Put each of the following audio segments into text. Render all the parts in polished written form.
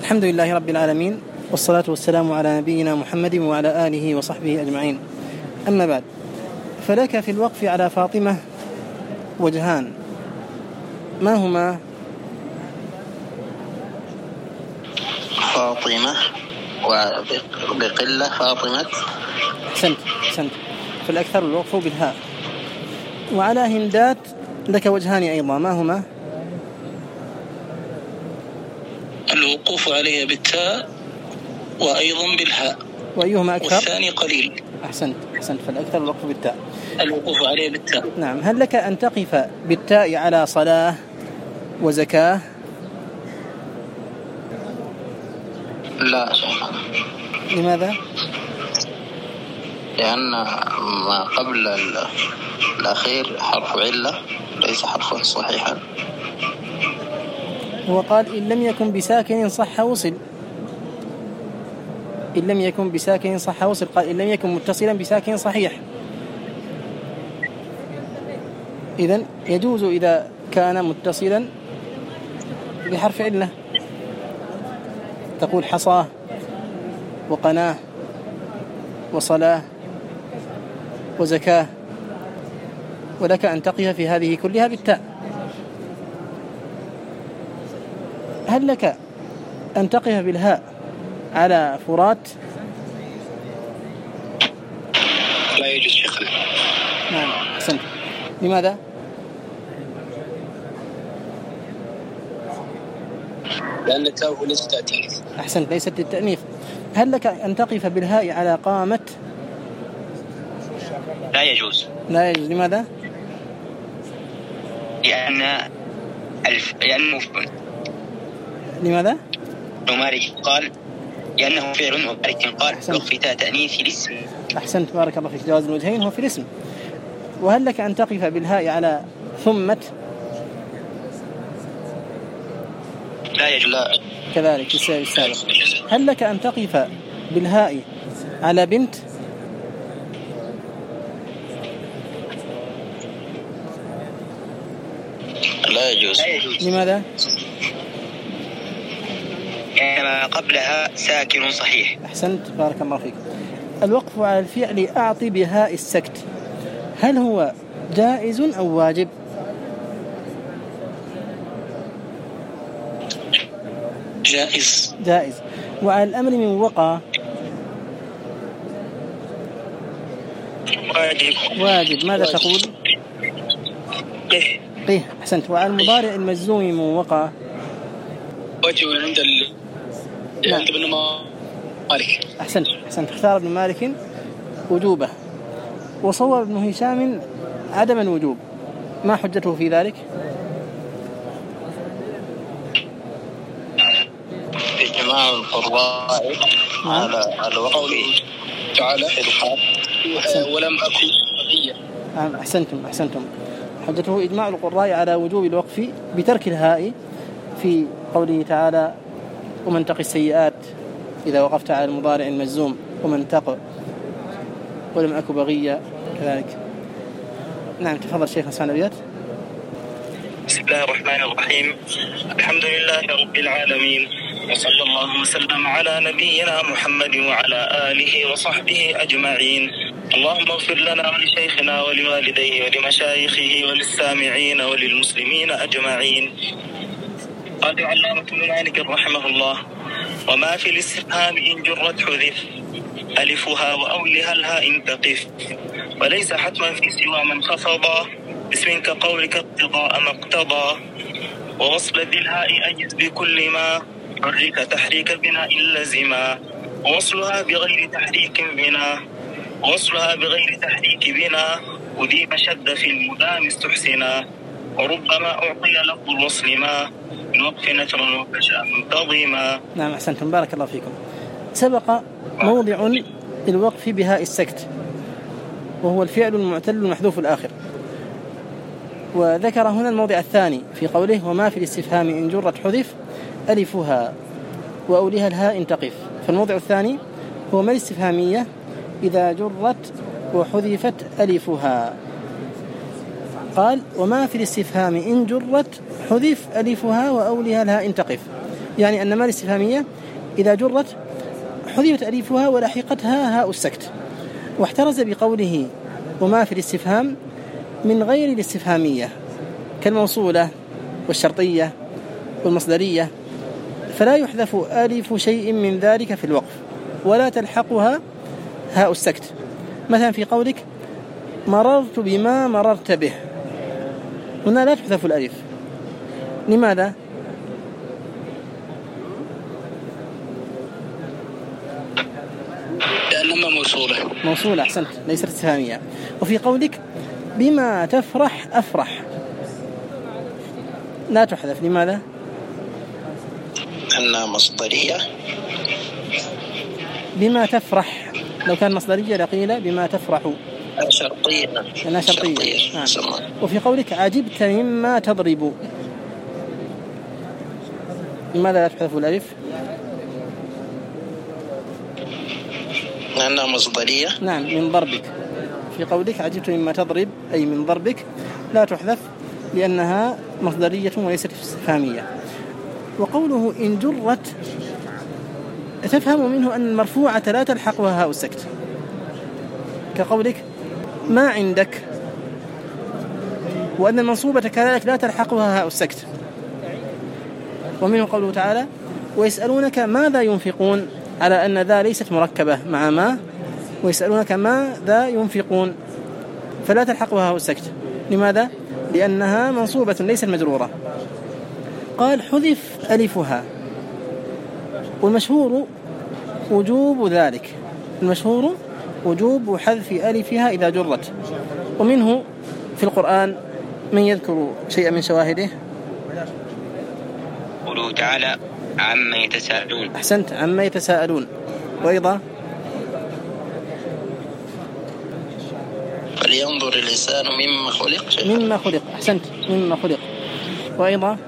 الحمد لله رب العالمين، والصلاة والسلام على نبينا محمد وعلى آله وصحبه أجمعين. أما بعد، فلك في الوقف على فاطمة وجهان، ما هما؟ فاطمة وبقلة فاطمة. أحسنت. فالأكثر الوقف بالهاء. وعلى هندات لك وجهان أيضا، ما هما؟ الوقوف عليها بالتاء وأيضا بالهاء. وأيهما أكثر؟ والثاني قليل. أحسنت. فالأكثر الوقف بالتاء. الوقوف عليها بالتاء. نعم. هل لك أن تقف بالتاء على صلاة وزكاة؟ لا شيخ. لماذا؟ لأن ما قبل الأخير حرف علة ليس حرفا صحيحا. هو قال إن لم يكن بساكن صح وصل. إن لم يكن بساكن صح وصل، قال إن لم يكن متصلا بساكن صحيح. إذن يجوز إذا كان متصلا بحرف علة، تقول حصاه وقناه وصلاة وزكاة، ولك أن تقف في هذه كلها بالتاء. هل لك أن تقف بالهاء على فرات؟ لا يجوز شيخنا. نعم أحسنت. لماذا؟ لأن التاء ليست تأنيث. أحسنت، ليست للتأنيث. هل لك أن تقف بالهاء على قامة؟ لا يجوز. لماذا؟ لماذا؟ مالك قال لأنه فعل، ومالك قال وقف تاء تأنيث الاسم. أحسنت، بارك الله فيك. جواز الوجهين هو في الاسم. وهل لك أن تقف بالهاء على ثمة؟ لا يجوز. كذلك السابق. هل لك أن تقف بالهاء على بنت؟ لا يجوز. لماذا؟ كما قبلها ساكن صحيح. أحسنت، بارك الله فيك. الوقف على الفعل أعطي بهاء السكت، هل هو جائز أو واجب؟ جائز. وعلى الأمر من وقع واجب، ماذا تقول؟ قه. أحسنت. وعلى المضارع المجزوم من وقع واجب عند ابن مالك. أحسنت. اختار ابن مالك وجوبه، وصور ابن هشام عدم الوجوب، ما حجته في ذلك؟ إجماع القراء على الوقف تعالى ولم أكن بغيا. أحسنتم. حجته إجماع القراء على وجوب الوقف بترك الهاء في قوله تعالى ومن تق السيئات إذا وقفت على المضارع المجزوم، ومن تق ولم أكن بغيا كذلك. نعم تفضل شيخ اسمع الأبيات. بسم الله الرحمن الرحيم. الحمد لله رب العالمين، وصلى الله وسلم على نبينا محمد وعلى آله وصحبه أجمعين. اللهم اغفر لنا ولشيخنا ولوالديه ولمشايخه وللسامعين وللمسلمين أجمعين. قال علامة ابن مالك رحمه الله: وما في الاستفهام إن جرت حذف ألفها وأولها الهاء إن تقف، وليس حتما في سوى من خفضا اسم كقولك اقتضاء ما اقتضى، ووصل ذي الهاء أجز بكل ما حرك تحريك بناء لزما، ووصلها بغير تحريك بنا أذيب شد في المدام استحسنا، وربما أعطي لفظ الوصل ما من وقف نشرا وكشاء منتظما. نعم أحسنتم، بارك الله فيكم. سبق موضع الوقف بهاء السكت، وهو الفعل المعتل المحذوف الآخر، وذكر هنا الموضع الثاني في قوله وما في الاستفهام إن جرت حذف ألفها وأولها الهاء إن تقف. فالموضع الثاني هو ما الاستفهامية إذا جرت وحذفت ألفها. قال وما في الاستفهام إن جرت حذف ألفها وأولها الهاء إن تقف. يعني أن ما الاستفهامية إذا جرت حذفت ألفها ولحقتها هاء السكت. واحترز بقوله وما في الاستفهام من غير الاستفهامية كالموصولة والشرطية والمصدرية، فلا يحذف ألف شيء من ذلك في الوقف ولا تلحقها هاء السكت. مثلا في قولك مررت بما مررت به، هنا لا تحذف الألف. لماذا؟ لأنها موصولة. أحسنت، ليست استفهامية. وفي قولك بما تفرح أفرح لا تحذف. لماذا؟ أنها مصدرية. بما تفرح لو كان مصدرية لقيل بما تفرح. شرطية. أنها شرطية. وفي قولك عجبت مما تضرب، لماذا لا تحذف الألف؟ لأنها مصدرية. نعم، من ضربك. في قولك عجبت مما تضرب أي من ضربك لا تحذف لأنها مصدرية وليست استفهامية. وقوله إن جرت تفهم منه أن المرفوعة لا تلحقها هاء السكت، كقولك ما عندك، وأن المنصوبة كذلك لا تلحقها هاء السكت. ومنه قوله تعالى ويسألونك ماذا ينفقون، على أن ذا ليست مركبة مع ما، ويسألونك ماذا ينفقون فلا تلحقها هاء السكت. لماذا؟ لأنها منصوبة ليست مجرورة. قال حذف ألفها، والمشهور وجوب ذلك، المشهور وجوب حذف ألفها إذا جرت. ومنه في القرآن من يذكر شيئا من شواهده؟ قوله تعالى عما يتساءلون. أحسنت، عما يتساءلون. وأيضا فلينظر الإنسان مما خلق. مما خلق. أحسنت، مما خلق. وأيضا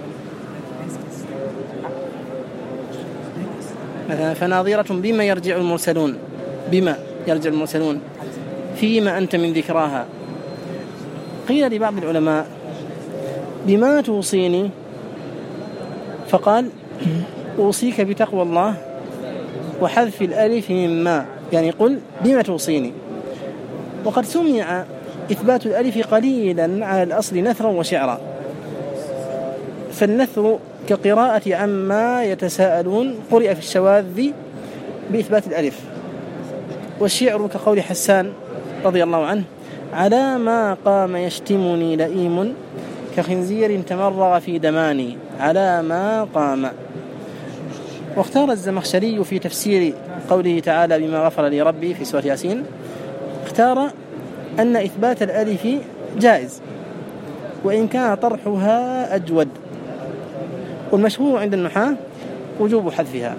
مثلا فناظرة بما يرجع المرسلون، بما يرجع المرسلون، فيما أنت من ذكراها. قيل لبعض العلماء بما توصيني، فقال أوصيك بتقوى الله وحذف الألف مما، يعني قل بما توصيني. وقد سمع إثبات الألف قليلا على الأصل نثرا وشعرا، فالنثر كقراءة عما يتساءلون قرئ في الشواذ بإثبات الألف، والشعر كقول حسان رضي الله عنه على ما قام يشتمني لئيم كخنزير تمرغ في دماني، على ما قام. واختار الزمخشري في تفسير قوله تعالى بما غفر لي ربي في سورة ياسين، اختار أن إثبات الألف جائز وإن كان طرحها أجود، والمشهور عند النحاة وجوب حذفها.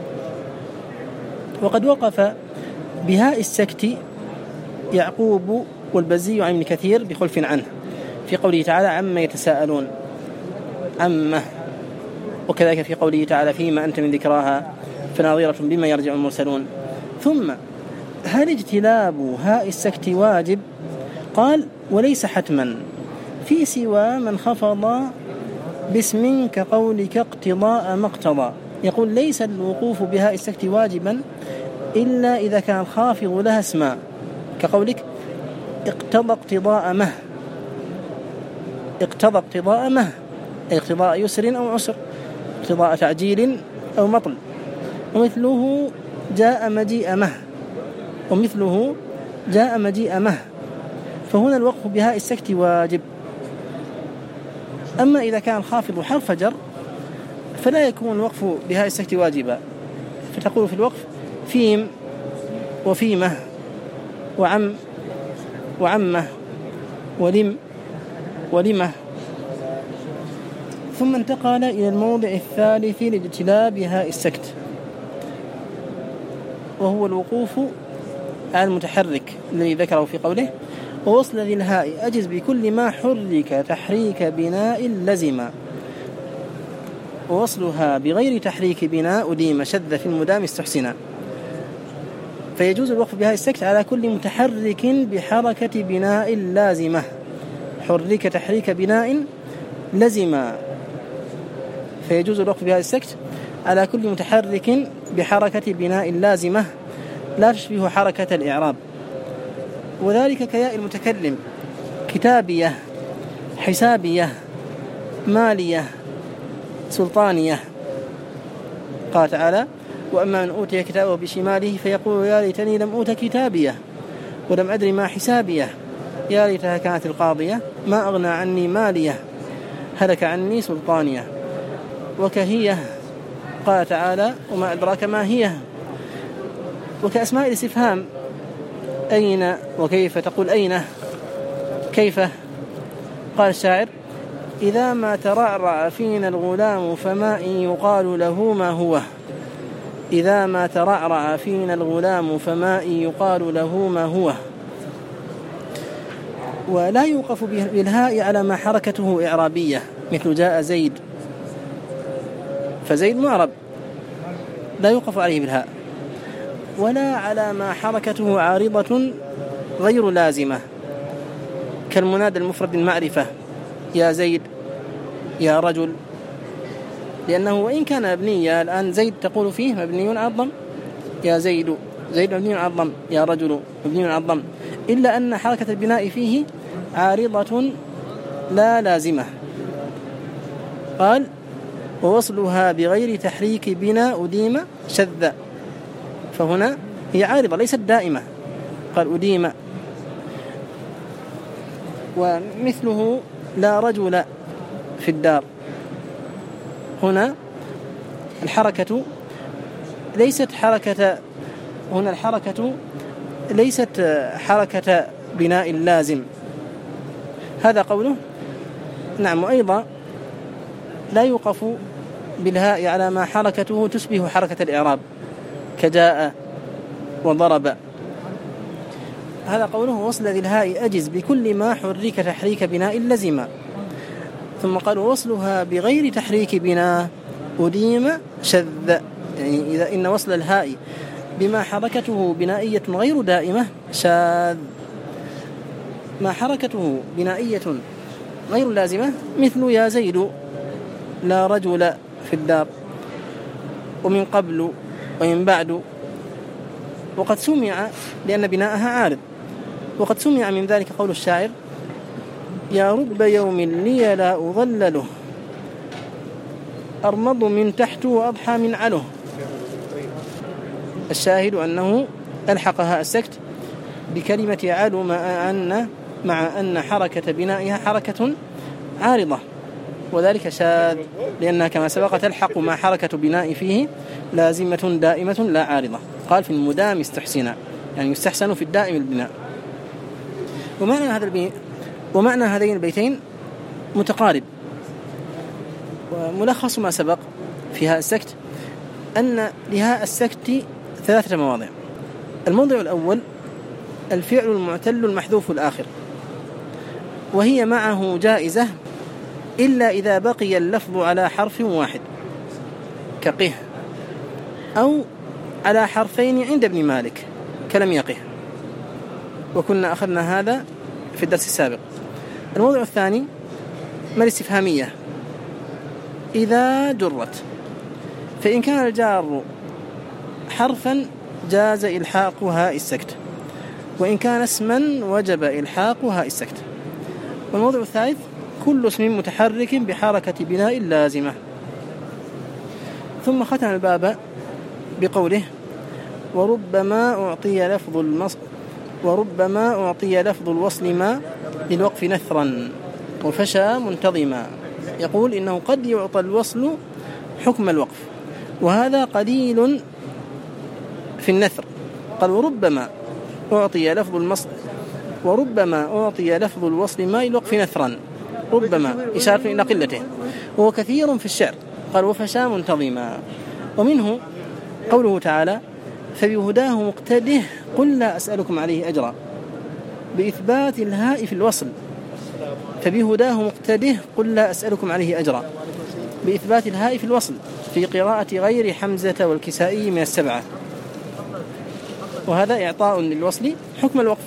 وقد وقف بهاء السكت يعقوب والبزي عن ابن كثير بخلف عنه في قوله تعالى عما يتساءلون، عمه. وكذلك في قوله تعالى فيما أنت من ذكراها فناظرة بما يرجع المرسلون. ثم هل اجتلاب هاء السكت واجب؟ قال وليس حتما في سوى من خفض باسم كقولك اقتضاء ما اقتضى. يقول ليس الوقوف بهاء السكت واجبا إلا إذا كان خافض لها اسما، كقولك اقتضى اقتضاء مه، اقتضى اقتضاء مه أي اقتضاء يسر أو عسر، اقتضاء تعجيل أو مطل. ومثله جاء مجيء مه، ومثله جاء مجيء مه، فهنا الوقف بهاء السكت واجب. أما إذا كان الخافض حرف جر فلا يكون الوقف بهاء السكت واجبا، فتقول في الوقف فيم وفيمه وعم وعمه ولم ولمه. ثم انتقل إلى الموضع الثالث لاجتلاب هاء السكت، وهو الوقوف على المتحرك الذي ذكره في قوله ووصل ذي الهاء أجز بكل ما حرك تحريك بناء لزم، ووصلها بغير تحريك بناء أديم شذ في المدام استحسنا. فيجوز الوقف بهاء السكت على كل متحرك بحركة بناء لازمة، حرك تحريك بناء لزم، فيجوز الوقف بهاء السكت على كل متحرك بحركة بناء لازمة لا تشبه حركة الإعراب، وذلك كياء المتكلم: كتابية، حسابية، مالية، سلطانية. قال تعالى: وأما من أوتي كتابه بشماله فيقول يا ليتني لم أوت كتابيه ولم أدري ما حسابيه يا ليتها كانت القاضية ما أغنى عني ماليه هلك عني سلطانيه. وكهية قال تعالى: وما أدراك ما هي. وكأسماء الاستفهام: أين وكيف. تقول أين، كيف. قال الشاعر: إذا ما ترعرع فينا الغلام فما إن يقال له ما هو. إذا ما ترعرع فينا الغلام فما إن يقال له ما هو. ولا يوقف بالهاء على ما حركته إعرابية، مثل جاء زيد، فزيد معرب لا يوقف عليه بالهاء، ولا على ما حركته عارضة غير لازمة، كالمنادى المفرد المعرفة: يا زيد، يا رجل، لأنه وإن كان مبنيا الآن زيد تقول فيه مبني على الضم، يا زيد، زيد مبني على الضم، يا رجل مبني على الضم، إلا أن حركة البناء فيه عارضة لا لازمة. قال: ووصلها بغير تحريك بنا أديم شذ، فهنا هي عارضة ليست دائمة. قال: أديم. ومثله: لا رجل في الدار. هنا الحركة ليست حركة، هنا الحركة ليست حركة بناء لازم. هذا قوله. نعم. وأيضا لا يوقف بالهاء على ما حركته تشبه حركة الإعراب، كجاء وضرب. هذا قوله: وصل ذي الهاء أجز بكل ما حرك تحريك بناء لزم. ثم قال: وصلها بغير تحريك بناء أديم شذ، يعني إذا إن وصل الهاء بما حركته بنائية غير دائمة شاذ. ما حركته بنائية غير لازمة مثل يا زيد، لا رجل في الدار، ومن قبل، ومن بعد. وقد سمع لأن بناءها عارض، وقد سمع من ذلك قول الشاعر: يا رب يوم لي لا أظلله أرمض من تحت وأضحى من عله. الشاهد أنه ألحقها السكت بكلمة علو مع أن حركة بنائها حركة عارضة، وذلك شاذ لأنها كما سبق تلحق مع حركة بناء فيه لازمة دائمة لا عارضة. قال: في المدام استحسنا، يعني يستحسن في الدائم البناء. ومعنى هذين البيتين متقارب. وملخص ما سبق فيها السكت أن لها السكت 3 مواضع. الموضع الأول الفعل المعتل المحذوف الآخر، وهي معه جائزة إلا إذا بقي اللفظ على حرف واحد، كقه، أو على حرفين عند ابن مالك كلم يقه، وكنا أخذنا هذا في الدرس السابق. الموضع الثاني ما الاستفهامية إذا جرت، فإن كان الجار حرفا جاز إلحاق هاء السكت، وإن كان اسما وجب إلحاق هاء السكت. والموضع الثالث كل اسم متحرك بحركة بناء لازمة. ثم ختم الباب بقوله: وربما أعطي لفظ الوصل ما للوقف نثرا وفشى منتظما. يقول إنه قد يعطى الوصل حكم الوقف، وهذا قليل في النثر. قال: وربما أعطي لفظ الوصل ما للوقف نثرا، ربما إشارة إلى قلته، وهو كثير في الشعر. قال: وفشى منتظما. ومنه قوله تعالى: فبهداه مقتده قل لا أسألكم عليه أجرا، بإثبات الهاء في الوصل. فبهداه مقتده قل لا أسألكم عليه أجرا، بإثبات الهاء في الوصل، في قراءة غير حمزة والكسائي من 7. وهذا إعطاء للوصل حكم الوقف.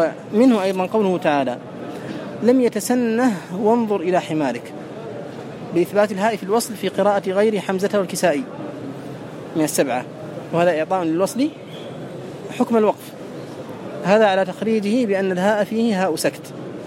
ومنه أيضا قوله تعالى: لم يتسنه وانظر إلى حمارك. بإثبات الهاء في الوصل في قراءة غير حمزة والكسائي من 7، وهذا إعطاء للوصل حكم الوقف، هذا على تخريجه بأن الهاء فيه هاء سكت.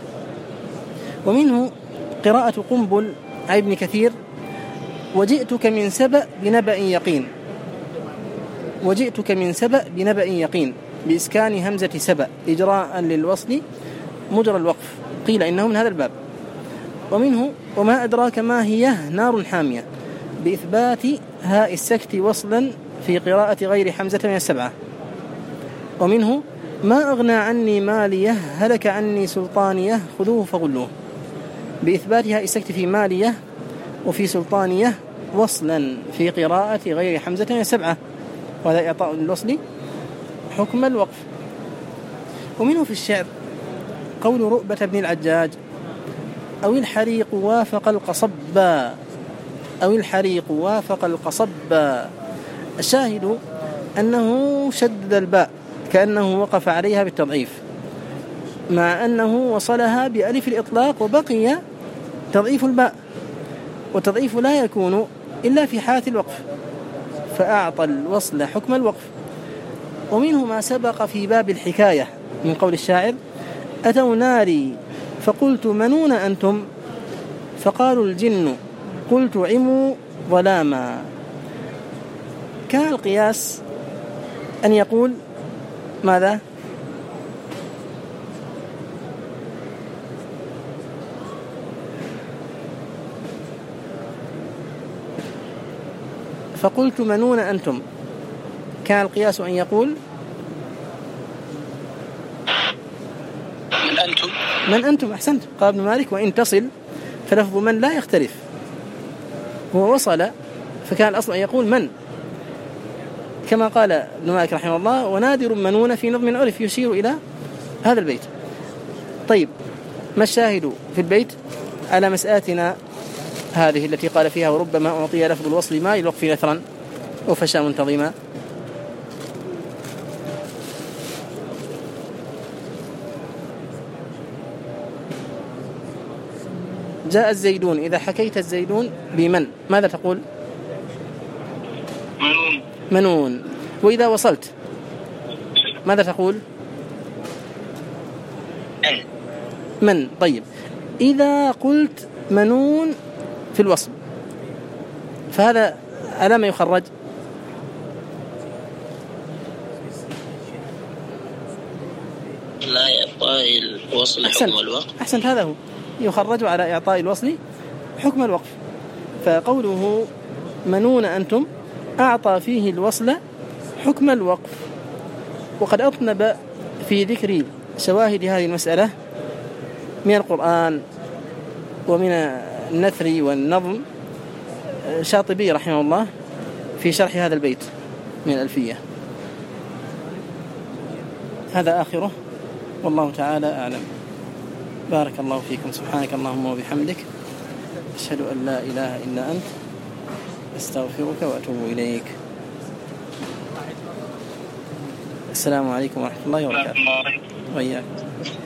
ومنه قراءة قنبل عن ابن كثير: وجئتك من سبأ بنبأ يقين، وجئتك من سبأ بنبأ يقين، بإسكان همزة سبأ إجراء للوصل مجرى الوقف، قيل إنه من هذا الباب. ومنه وما أدراك ما هي نار حامية، بإثبات هاء السكت وصلا في قراءة غير حمزة من 7. ومنه ما أغنى عني ماليه هلك عني سلطانيه خذوه فغلوه، بإثبات هاء السكت في ماليه وفي سلطانيه وصلا في قراءة غير حمزة من 7، وهذا إعطاء للوصل حكم الوقف. ومنه في الشعر قول رؤبة بن العجاج: أو الحريق وافق القصبا، أو الحريق وافق القصبا. الشاهد أنه شدد الباء كأنه وقف عليها بالتضعيف، مع أنه وصلها بألف الإطلاق وبقي تضعيف الباء، والتضعيف لا يكون إلا في حالة الوقف، فأعطى الوصل حكم الوقف. ومنه ما سبق في باب الحكاية من قول الشاعر: أتوا ناري فقلت منون أنتم، فقالوا الجن قلت عموا ظلاما. كان القياس أن يقول ماذا؟ فقلت منون أنتم، كان القياس أن يقول من أنتم، من أنتم. أحسنت، قال ابن مالك: وإن تصل فلفظ من لا يختلف، هو وصل فكان الأصل أن يقول من، كما قال ابن مالك رحمه الله: ونادر منون في نظم عرف، يشير إلى هذا البيت. طيب، ما الشاهد في البيت على مسألتنا هذه التي قال فيها: وربما أعطي لفظ الوصل ما للوقف نثرا وفشى منتظما؟ جاء الزيدون، إذا حكيت الزيدون بمن ماذا تقول؟ منون. منون. وإذا وصلت ماذا تقول؟ من. طيب، إذا قلت منون في الوصل فهذا على ما يخرج؟ لا إعطاء الوصل حكم الوقف. أحسنت، هذا هو يخرج على إعطاء الوصل حكم الوقف. فقوله منون أنتم أعطى فيه الوصل حكم الوقف. وقد أطنب في ذكر شواهد هذه المسألة من القرآن ومن النثر والنظم شاطبي رحمه الله في شرح هذا البيت من الألفية. هذا آخره، والله تعالى أعلم. بارك الله فيكم، سبحانك اللهم وبحمدك، أشهد أن لا إله إلا أنت، أستغفرك وأتوب إليك. السلام عليكم ورحمة الله وبركاته. وإياك.